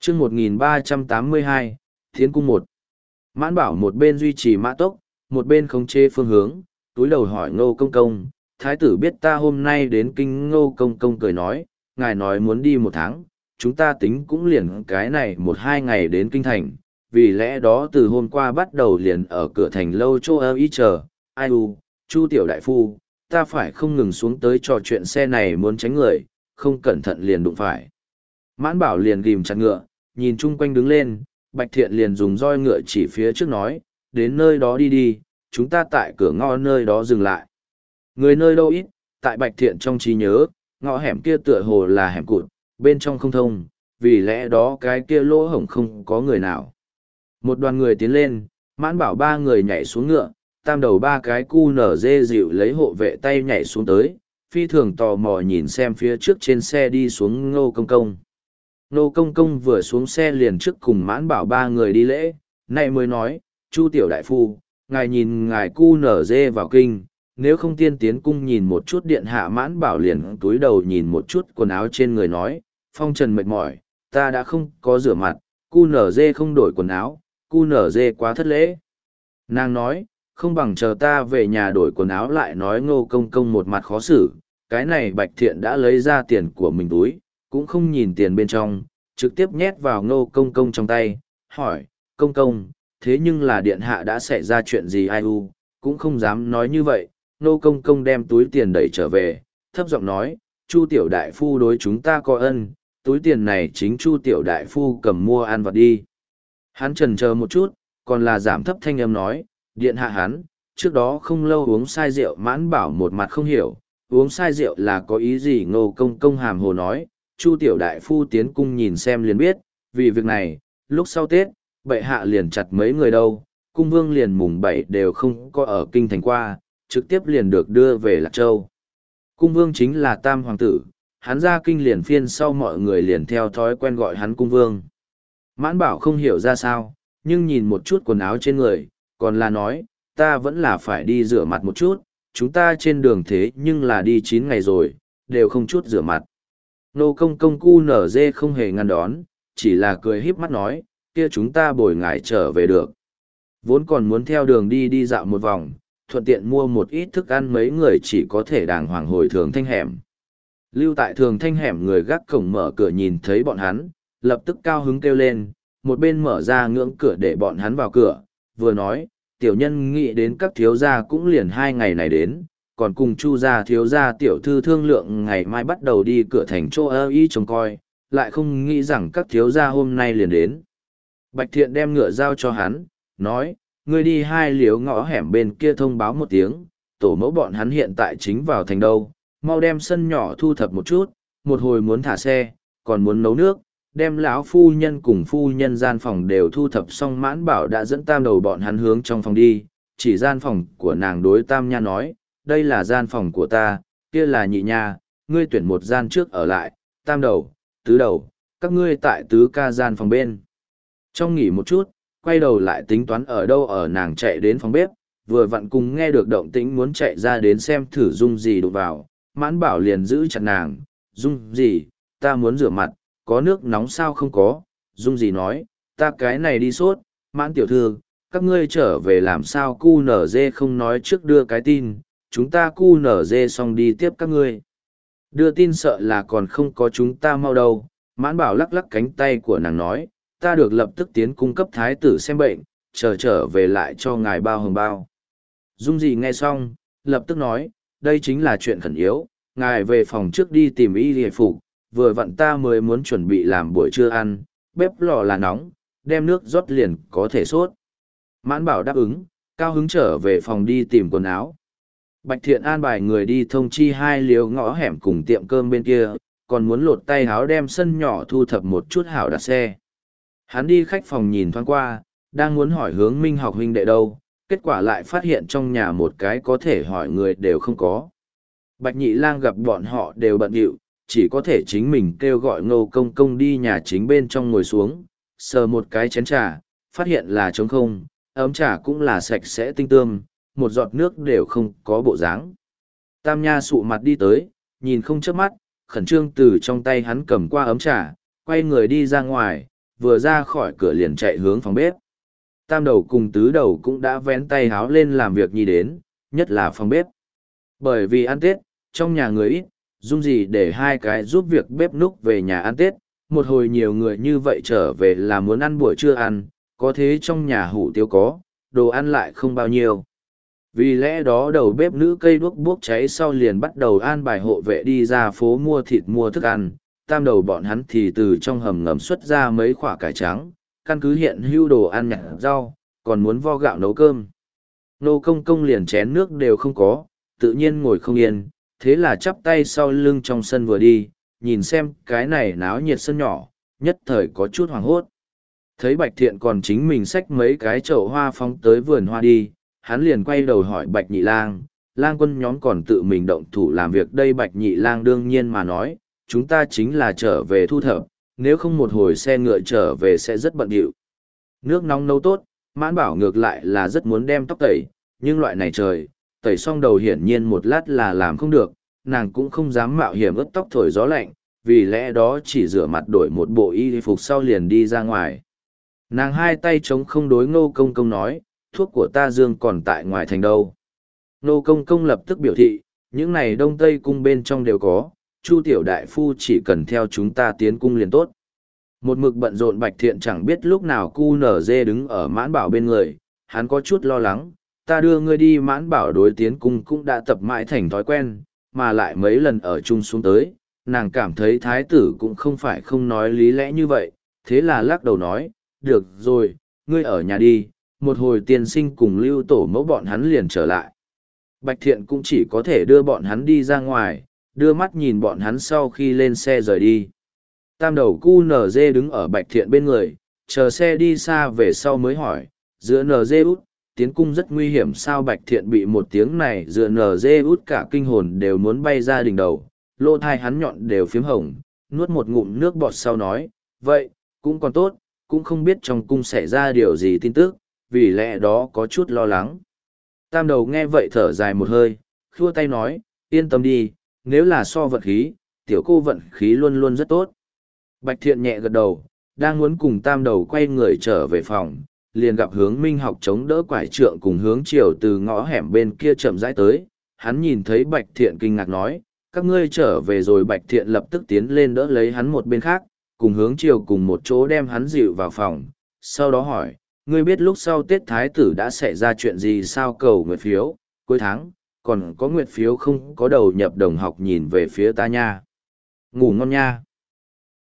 chương 1382, Thiến Cung 1. Mãn Bảo một bên duy trì mã tốc, một bên khống chế phương hướng, túi đầu hỏi Ngô Công Công, thái tử biết ta hôm nay đến kinh. Ngô Công Công cười nói, ngài nói muốn đi 1 tháng, chúng ta tính cũng liền cái này 1-2 ngày đến kinh thành, vì lẽ đó từ hôm qua bắt đầu liền ở cửa thành lâu chỗ ơ ý chờ, ai u, Chu tiểu đại phu, ta phải không ngừng xuống tới trò chuyện xe này muốn tránh người, không cẩn thận liền đụng phải. Mãn Bảo liền ghim chặt ngựa, nhìn chung quanh đứng lên, Bạch Thiện liền dùng roi ngựa chỉ phía trước nói, đến nơi đó đi đi, chúng ta tại cửa ngõ nơi đó dừng lại. Người nơi đâu ít, tại Bạch Thiện trong trí nhớ, ngõ hẻm kia tựa hồ là hẻm cụt, bên trong không thông, vì lẽ đó cái kia lỗ hổng không có người nào. Một đoàn người tiến lên, Mãn Bảo 3 người nhảy xuống ngựa, tam đầu 3 cái cu nở dê dịu lấy hộ vệ tay nhảy xuống tới, phi thường tò mò nhìn xem phía trước trên xe đi xuống Ngô Công Công. Ngô Công Công vừa xuống xe liền trước cùng Mãn Bảo 3 người đi lễ, này mới nói, Chu tiểu đại phu, ngài nhìn ngài cu nở dê vào kinh, nếu không tiên tiến cung nhìn một chút điện hạ. Mãn Bảo liền túi đầu nhìn một chút quần áo trên người nói, phong trần mệt mỏi, ta đã không có rửa mặt, cu nở dê không đổi quần áo, cu nở dê quá thất lễ. Nàng nói, không bằng chờ ta về nhà đổi quần áo lại. Nói Ngô Công Công một mặt khó xử, cái này Bạch Thiện đã lấy ra tiền của mình túi, cũng không nhìn tiền bên trong, trực tiếp nhét vào Ngô Công Công trong tay, hỏi, Công Công, thế nhưng là điện hạ đã xảy ra chuyện gì ai u, cũng không dám nói như vậy. Ngô Công Công đem túi tiền đẩy trở về, thấp giọng nói, Chu tiểu đại phu đối chúng ta có ân, túi tiền này chính Chu tiểu đại phu cầm mua ăn vặt đi. Hắn chần chờ một chút, còn là giảm thấp thanh âm nói, điện hạ hắn, trước đó không lâu uống sai rượu. Mãn Bảo một mặt không hiểu, uống sai rượu là có ý gì. Ngô Công Công hàm hồ nói, Chu tiểu đại phu tiến cung nhìn xem liền biết, vì việc này, lúc sau Tết, bệ hạ liền chặt mấy người đâu, cung vương liền mùng 7 đều không có ở kinh thành qua, trực tiếp liền được đưa về Lạc Châu. Cung vương chính là tam hoàng tử, hắn ra kinh liền phiên sau mọi người liền theo thói quen gọi hắn cung vương. Mãn Bảo không hiểu ra sao, nhưng nhìn một chút quần áo trên người, còn là nói, ta vẫn là phải đi rửa mặt một chút, chúng ta trên đường thế nhưng là đi 9 ngày rồi, đều không chút rửa mặt. Nô Công Công cu nở dê không hề ngăn đón, chỉ là cười híp mắt nói, kia chúng ta bồi ngài trở về được. Vốn còn muốn theo đường đi dạo một vòng, thuận tiện mua một ít thức ăn, mấy người chỉ có thể đàng hoàng hồi Thường Thanh hẻm. Lưu tại Thường Thanh hẻm người gác cổng mở cửa nhìn thấy bọn hắn, lập tức cao hứng kêu lên, một bên mở ra ngưỡng cửa để bọn hắn vào cửa, vừa nói, tiểu nhân nghĩ đến các thiếu gia cũng liền 2 ngày này đến, còn cùng Chu gia thiếu gia tiểu thư thương lượng ngày mai bắt đầu đi cửa thành chỗ ơ y trông coi, lại không nghĩ rằng các thiếu gia hôm nay liền đến. Bạch Thiện đem ngựa giao cho hắn, nói, ngươi đi 2 liếu ngõ hẻm bên kia thông báo một tiếng, tổ mẫu bọn hắn hiện tại chính vào thành đâu, mau đem sân nhỏ thu thập một chút, một hồi muốn thả xe, còn muốn nấu nước, đem lão phu nhân cùng phu nhân gian phòng đều thu thập xong. Mãn Bảo đã dẫn tam đầu bọn hắn hướng trong phòng đi, chỉ gian phòng của nàng đối tam nha nói, đây là gian phòng của ta, kia là nhị nha, ngươi tuyển một gian trước ở lại, tam đầu, tứ đầu, các ngươi tại tứ ca gian phòng bên. Trong nghỉ một chút, quay đầu lại tính toán ở đâu ở. Nàng chạy đến phòng bếp, vừa vặn cùng nghe được động tĩnh muốn chạy ra đến xem thử Dung gì đụng vào. Mãn Bảo liền giữ chặt nàng, Dung gì, ta muốn rửa mặt, có nước nóng sao không có. Dung gì nói, ta cái này đi sốt. Mãn tiểu thư, các ngươi trở về làm sao cu nở dê không nói trước đưa cái tin, chúng ta cu nở dê xong đi tiếp các ngươi. Đưa tin sợ là còn không có chúng ta mau đâu. Mãn Bảo lắc lắc cánh tay của nàng nói, ta được lập tức tiến cung cấp thái tử xem bệnh, trở về lại cho ngài bao hồng bao. Dung gì nghe xong, lập tức nói, đây chính là chuyện khẩn yếu, ngài về phòng trước đi tìm y hề phục, vừa vặn ta mới muốn chuẩn bị làm buổi trưa ăn, bếp lò là nóng, đem nước rót liền có thể sốt. Mãn Bảo đáp ứng, cao hứng trở về phòng đi tìm quần áo. Bạch Thiện an bài người đi thông chi 2 liếu ngõ hẻm cùng tiệm cơm bên kia, còn muốn lột tay áo đem sân nhỏ thu thập một chút hảo đặt xe. Hắn đi khách phòng nhìn thoáng qua, đang muốn hỏi Hướng Minh học huynh đệ đâu, kết quả lại phát hiện trong nhà một cái có thể hỏi người đều không có. Bạch Nhị Lang gặp bọn họ đều bận rộn, chỉ có thể chính mình kêu gọi Ngô Công Công đi nhà chính bên trong ngồi xuống, sờ một cái chén trà, phát hiện là trống không, ấm trà cũng là sạch sẽ tinh tươm, một giọt nước đều không có bộ dáng. Tam Nha sụ mặt đi tới, nhìn không chớp mắt, khẩn trương từ trong tay hắn cầm qua ấm trà, quay người đi ra ngoài, vừa ra khỏi cửa liền chạy hướng phòng bếp. Tam đầu cùng tứ đầu cũng đã vén tay háo lên làm việc nhi đến, nhất là phòng bếp. Bởi vì ăn Tết, trong nhà người ít, dung gì để hai cái giúp việc bếp núc về nhà ăn Tết, một hồi nhiều người như vậy trở về là muốn ăn buổi trưa ăn, có thế trong nhà hủ tiếu có, đồ ăn lại không bao nhiêu. Vì lẽ đó đầu bếp nữ cây đuốc bốc cháy sau liền bắt đầu an bài hộ vệ đi ra phố mua thịt mua thức ăn, tam đầu bọn hắn thì từ trong hầm ngầm xuất ra mấy quả cải trắng, căn cứ hiện hưu đồ ăn nhặt rau, còn muốn vo gạo nấu cơm. Nô công công liền chén nước đều không có, tự nhiên ngồi không yên, thế là chắp tay sau lưng trong sân vừa đi, nhìn xem cái này náo nhiệt sân nhỏ, nhất thời có chút hoảng hốt. Thấy Bạch Thiện còn chính mình xách mấy cái chậu hoa phóng tới vườn hoa đi, hắn liền quay đầu hỏi Bạch Nhị Lang, lang quân nhóm còn tự mình động thủ làm việc đây. Bạch Nhị Lang đương nhiên mà nói, chúng ta chính là trở về thu thập, nếu không một hồi xe ngựa trở về sẽ rất bận rộn. Nước nóng nấu tốt, Mãn Bảo ngược lại là rất muốn đem tóc tẩy, nhưng loại này trời, tẩy xong đầu hiển nhiên một lát là làm không được, nàng cũng không dám mạo hiểm ướt tóc thổi gió lạnh, vì lẽ đó chỉ rửa mặt đổi một bộ y phục sau liền đi ra ngoài. Nàng hai tay chống không đối Ngô Công Công nói, thuốc của ta dương còn tại ngoài thành đâu. Ngô Công Công lập tức biểu thị, những này Đông Tây cung bên trong đều có, Chu tiểu đại phu chỉ cần theo chúng ta tiến cung liền tốt. Một mực bận rộn Bạch Thiện chẳng biết lúc nào cu nở dê đứng ở Mãn Bảo bên người, hắn có chút lo lắng, ta đưa ngươi đi. Mãn Bảo đối tiến cung cũng đã tập mãi thành thói quen, mà lại mấy lần ở chung xuống tới, nàng cảm thấy thái tử cũng không phải không nói lý lẽ như vậy, thế là lắc đầu nói, được rồi, ngươi ở nhà đi, một hồi tiên sinh cùng lưu tổ mẫu bọn hắn liền trở lại. Bạch Thiện cũng chỉ có thể đưa bọn hắn đi ra ngoài, đưa mắt nhìn bọn hắn sau khi lên xe rời đi. Tam đầu cu NG đứng ở Bạch Thiện bên người, chờ xe đi xa về sau mới hỏi, giữa NG út, tiến cung rất nguy hiểm sao? Bạch Thiện bị một tiếng này giữa NG út cả kinh hồn đều muốn bay ra đỉnh đầu, lỗ thai hắn nhọn đều phiếm hồng, nuốt một ngụm nước bọt sau nói, vậy, cũng còn tốt, cũng không biết trong cung xảy ra điều gì tin tức, vì lẽ đó có chút lo lắng. Tam đầu nghe vậy thở dài một hơi, khua tay nói, yên tâm đi, nếu là so vận khí, tiểu cô vận khí luôn luôn rất tốt. Bạch Thiện nhẹ gật đầu, đang muốn cùng tam đầu quay người trở về phòng, liền gặp Hướng Minh học chống đỡ quải trượng cùng Hướng Triều từ ngõ hẻm bên kia chậm rãi tới. Hắn nhìn thấy Bạch Thiện kinh ngạc nói, các ngươi trở về rồi. Bạch Thiện lập tức tiến lên đỡ lấy hắn một bên khác, cùng Hướng Triều cùng một chỗ đem hắn dịu vào phòng, sau đó hỏi, ngươi biết lúc sau Tết Thái tử đã xảy ra chuyện gì sao? Cầu nguyệt phiếu, cuối tháng, còn có nguyệt phiếu không có đầu nhập đồng học nhìn về phía ta nha. Ngủ ngon nha.